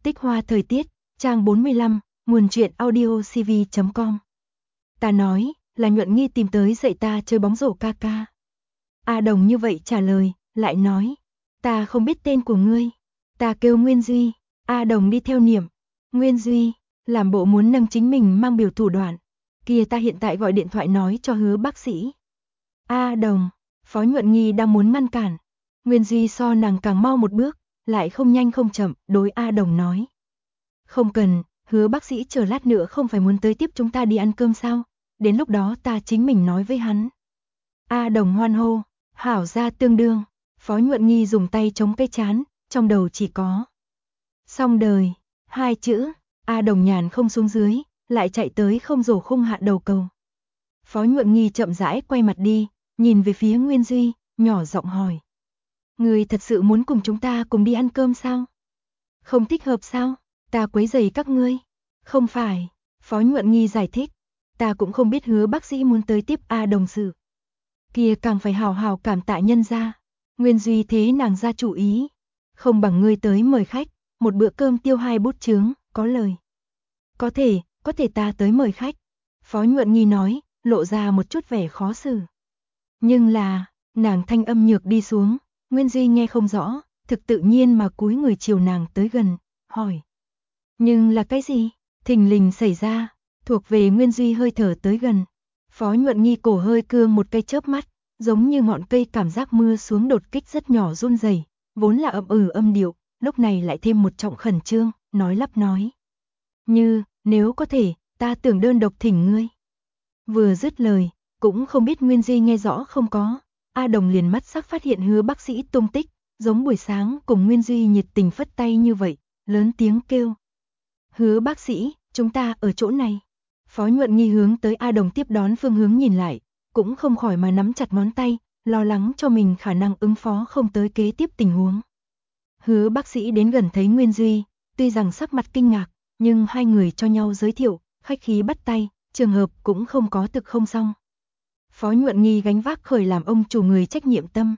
Tích hoa thời tiết, trang 45, nguồn truyện audio cv.com. Ta nói, là Nhuận Nghi tìm tới dạy ta chơi bóng rổ ca ca. A Đồng như vậy trả lời, lại nói, ta không biết tên của ngươi. Ta kêu Nguyên Duy. A Đồng đi theo niệm, Nguyên Duy, làm bộ muốn nâng chính mình mang biểu thủ đoạn. Kìa ta hiện tại gọi điện thoại nói cho Hứa bác sĩ. A Đồng, Phó Nhuận Nghi đang muốn ngăn cản. Nguyên Duy so nàng càng mau một bước, lại không nhanh không chậm, đối A Đồng nói. Không cần, Hứa bác sĩ chờ lát nữa không phải muốn tới tiếp chúng ta đi ăn cơm sao, đến lúc đó ta chính mình nói với hắn. A Đồng hoan hô, hảo ra tương đương. Phó Nhuận Nghi dùng tay chống cái chán, trong đầu chỉ có xong đời, hai chữ. A Đồng nhàn không xuống dưới, lại chạy tới không rổ khung hạ đầu cầu. Phó Nhuận Nghi chậm rãi quay mặt đi, nhìn về phía Nguyên Duy, nhỏ giọng hỏi. Người thật sự muốn cùng chúng ta cùng đi ăn cơm sao? Không thích hợp sao? Ta quấy rầy các ngươi. Không phải, Phó Nhuận Nghi giải thích. Ta cũng không biết Hứa bác sĩ muốn tới tiếp A Đồng sự. Kia càng phải hào hào cảm tạ nhân ra. Nguyên Duy thế nàng ra chủ ý. Không bằng ngươi tới mời khách, một bữa cơm tiêu 2 bút chướng, có lời. Có thể ta tới mời khách. Phó Nhuận Nghi nói, lộ ra một chút vẻ khó xử. Nhưng là, nàng thanh âm nhược đi xuống, Nguyên Duy nghe không rõ, thực tự nhiên mà cúi người chiều nàng tới gần, hỏi. Nhưng là cái gì? Thình lình xảy ra, thuộc về Nguyên Duy hơi thở tới gần. Phó Nhuận Nghi cổ hơi cương một cây chớp mắt, giống như ngọn cây cảm giác mưa xuống đột kích rất nhỏ run rẩy, vốn là âm điệu, lúc này lại thêm một trọng khẩn trương, nói lắp nói. Nếu có thể, ta tưởng đơn độc thỉnh ngươi. Vừa dứt lời, cũng không biết Nguyên Duy nghe rõ không có, A Đồng liền mắt sắc phát hiện Hứa bác sĩ tung tích, giống buổi sáng cùng Nguyên Duy nhiệt tình phất tay như vậy, lớn tiếng kêu. Hứa bác sĩ, chúng ta ở chỗ này. Phó Nhuận Nghi hướng tới A Đồng tiếp đón phương hướng nhìn lại, cũng không khỏi mà nắm chặt ngón tay, lo lắng cho mình khả năng ứng phó không tới kế tiếp tình huống. Hứa bác sĩ đến gần thấy Nguyên Duy, tuy rằng sắc mặt kinh ngạc, nhưng hai người cho nhau giới thiệu, khách khí bắt tay, trường hợp cũng không có thực không xong. Phó Nhuận Nghi gánh vác khởi làm ông chủ người trách nhiệm tâm.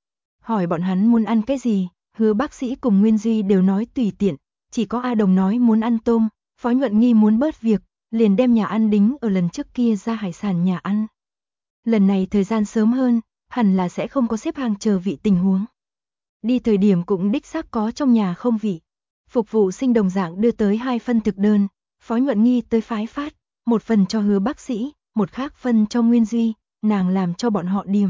Hỏi bọn hắn muốn ăn cái gì, Hứa bác sĩ cùng Nguyên Duy đều nói tùy tiện, chỉ có A Đồng nói muốn ăn tôm, Phó Nhuận Nghi muốn bớt việc, liền đem nhà ăn đính ở lần trước kia ra hải sản nhà ăn. Lần này thời gian sớm hơn, hẳn là sẽ không có xếp hàng chờ vị tình huống. Đi thời điểm cũng đích xác có trong nhà không vị. Phục vụ sinh đồng dạng đưa tới 2 phân thực đơn, Phó Nhuận Nghi tới phái phát, một phần cho Hứa bác sĩ, một khác phân cho Nguyên Duy, nàng làm cho bọn họ điểm.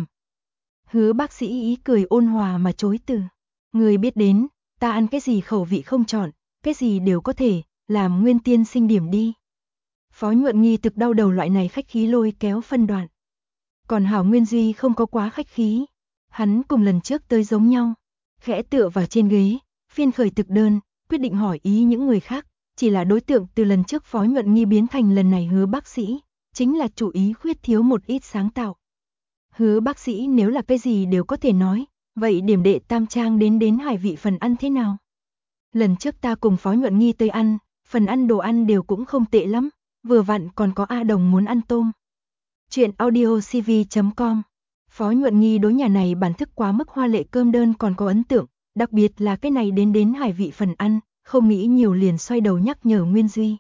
Hứa bác sĩ ý cười ôn hòa mà chối từ. Người biết đến, ta ăn cái gì khẩu vị không chọn, cái gì đều có thể, làm Nguyên tiên sinh điểm đi. Phó Nhuận Nghi thực đau đầu loại này khách khí lôi kéo phân đoạn. Còn hảo Nguyên Duy không có quá khách khí, hắn cùng lần trước tới giống nhau, khẽ tựa vào trên ghế, phiên khởi thực đơn, quyết định hỏi ý những người khác, chỉ là đối tượng từ lần trước Phó Nhuận Nghi biến thành lần này Hứa bác sĩ, chính là chủ ý khuyết thiếu một ít sáng tạo. Hứa bác sĩ nếu là cái gì đều có thể nói, vậy điểm đệ tam trang đến hải vị phần ăn thế nào? Lần trước ta cùng Phó Nhuận Nghi tới ăn, phần ăn đồ ăn đều cũng không tệ lắm, vừa vặn còn có A Đồng muốn ăn tôm. Chuyện audio cv.com. Phó Nhuận Nghi đối nhà này bản thức quá mức hoa lệ cơm đơn còn có ấn tượng, đặc biệt là cái này đến hải vị phần ăn, không nghĩ nhiều liền xoay đầu nhắc nhở Nguyên Duy.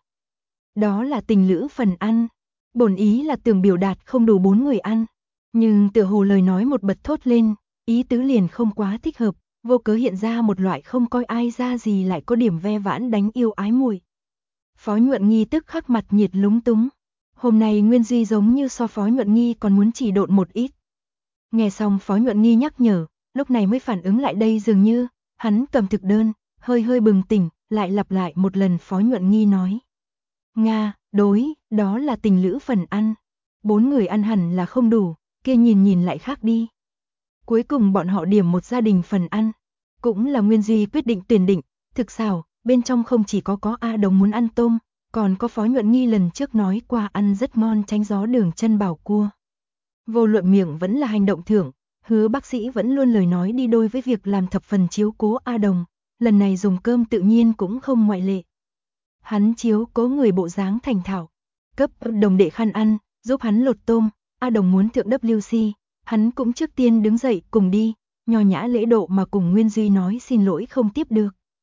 Đó là tình lữ phần ăn, bổn ý là tưởng biểu đạt không đủ 4 người ăn, nhưng tựa hồ lời nói một bật thốt lên, ý tứ liền không quá thích hợp, vô cớ hiện ra một loại không coi ai ra gì lại có điểm ve vãn đánh yêu ái mùi. Phó Nhuận Nghi tức khắc mặt nhiệt lúng túng. Hôm nay Nguyên Duy giống như so Phó Nhuận Nghi còn muốn chỉ độn một ít. Nghe xong Phó Nhuận Nghi nhắc nhở, lúc này mới phản ứng lại đây dường như, hắn cầm thực đơn, hơi bừng tỉnh, lại lặp lại một lần Phó Nhuận Nghi nói. Nga, đối, đó là tình lữ phần ăn. 4 người ăn hẳn là không đủ, kia nhìn lại khác đi. Cuối cùng bọn họ điểm một gia đình phần ăn. Cũng là Nguyên Duy quyết định tuyển định, thực xảo, bên trong không chỉ có A Đồng muốn ăn tôm, còn có Phó Nhuận Nghi lần trước nói qua ăn rất ngon tránh gió đường chân bảo cua. Vô luận miệng vẫn là hành động thưởng, Hứa bác sĩ vẫn luôn lời nói đi đôi với việc làm thập phần chiếu cố A Đồng, lần này dùng cơm tự nhiên cũng không ngoại lệ. Hắn chiếu cố người bộ dáng thành thạo, cấp đồng đệ khăn ăn, giúp hắn lột tôm, A Đồng muốn thượng WC, hắn cũng trước tiên đứng dậy cùng đi, nho nhã lễ độ mà cùng Nguyên Duy nói xin lỗi không tiếp được.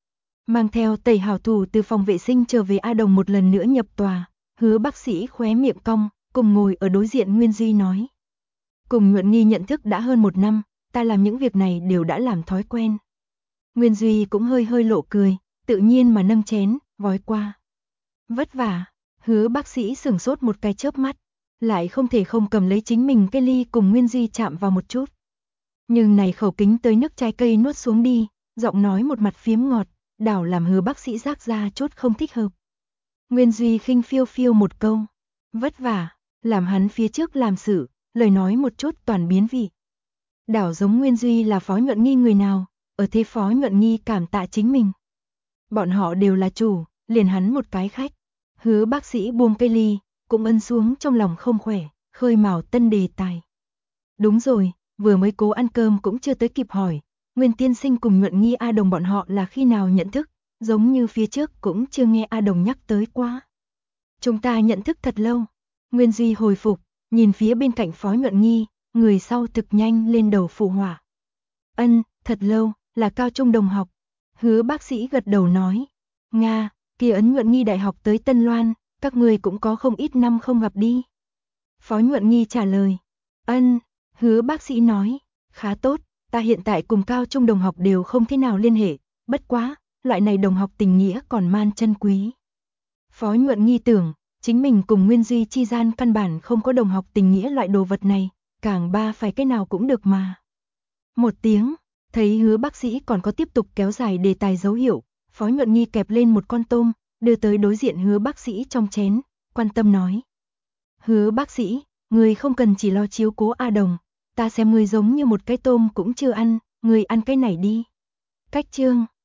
Mang theo Tẩy hảo thủ từ phòng vệ sinh trở về, A Đồng một lần nữa nhập tòa, Hứa bác sĩ khóe miệng cong, cùng ngồi ở đối diện Nguyên Duy nói. Cùng Nhuận Nghi nhận thức đã hơn 1 năm, ta làm những việc này đều đã làm thói quen. Nguyên Duy cũng hơi hơi lộ cười, tự nhiên mà nâng chén, vói qua. Vất vả, Hứa bác sĩ sửng sốt một cái chớp mắt, lại không thể không cầm lấy chính mình cái ly cùng Nguyên Duy chạm vào một chút. Nhưng này khẩu kính tới nước trái cây nuốt xuống đi, giọng nói một mặt phiếm ngọt, đảo làm Hứa bác sĩ rác ra chút không thích hợp. Nguyên Duy khinh phiêu phiêu một câu, vất vả, làm hắn phía trước làm sự, lời nói một chút toàn biến vị. Đảo giống Nguyên Duy là Phó Nhuận Nghi người nào, ở thế Phó Nhuận Nghi cảm tạ chính mình. Bọn họ đều là chủ, liền hắn một cái khách. Hứa bác sĩ buông cây ly, cũng ân xuống trong lòng không khỏe, khơi mào tân đề tài. Đúng rồi, vừa mới cố ăn cơm cũng chưa tới kịp hỏi, Nguyên tiên sinh cùng Nhuận Nghi A Đồng bọn họ là khi nào nhận thức, giống như phía trước cũng chưa nghe A Đồng nhắc tới quá. Chúng ta nhận thức thật lâu. Nguyên Duy hồi phục, nhìn phía bên cạnh Phó Nhuận Nghi, người sau thực nhanh lên đầu phụ họa. Ân, thật lâu, là cao trung đồng học. Hứa bác sĩ gật đầu nói. Nga, kia ấn Nhuận Nghi đại học tới Tân Loan, các người cũng có không ít năm không gặp đi. Phó Nhuận Nghi trả lời. Ân, Hứa bác sĩ nói. Khá tốt, ta hiện tại cùng cao trung đồng học đều không thế nào liên hệ, bất quá, loại này đồng học tình nghĩa còn man chân quý. Phó Nhuận Nghi tưởng, chính mình cùng Nguyên Duy chi gian căn bản không có đồng học tình nghĩa loại đồ vật này, càng ba phải cái nào cũng được mà. Một tiếng, thấy Hứa bác sĩ còn có tiếp tục kéo dài đề tài dấu hiệu, Phó Nhuận Nghi kẹp lên một con tôm, đưa tới đối diện Hứa bác sĩ trong chén, quan tâm nói. Hứa bác sĩ, người không cần chỉ lo chiếu cố A Đồng, ta xem người giống như một cái tôm cũng chưa ăn, người ăn cái này đi. Cách chương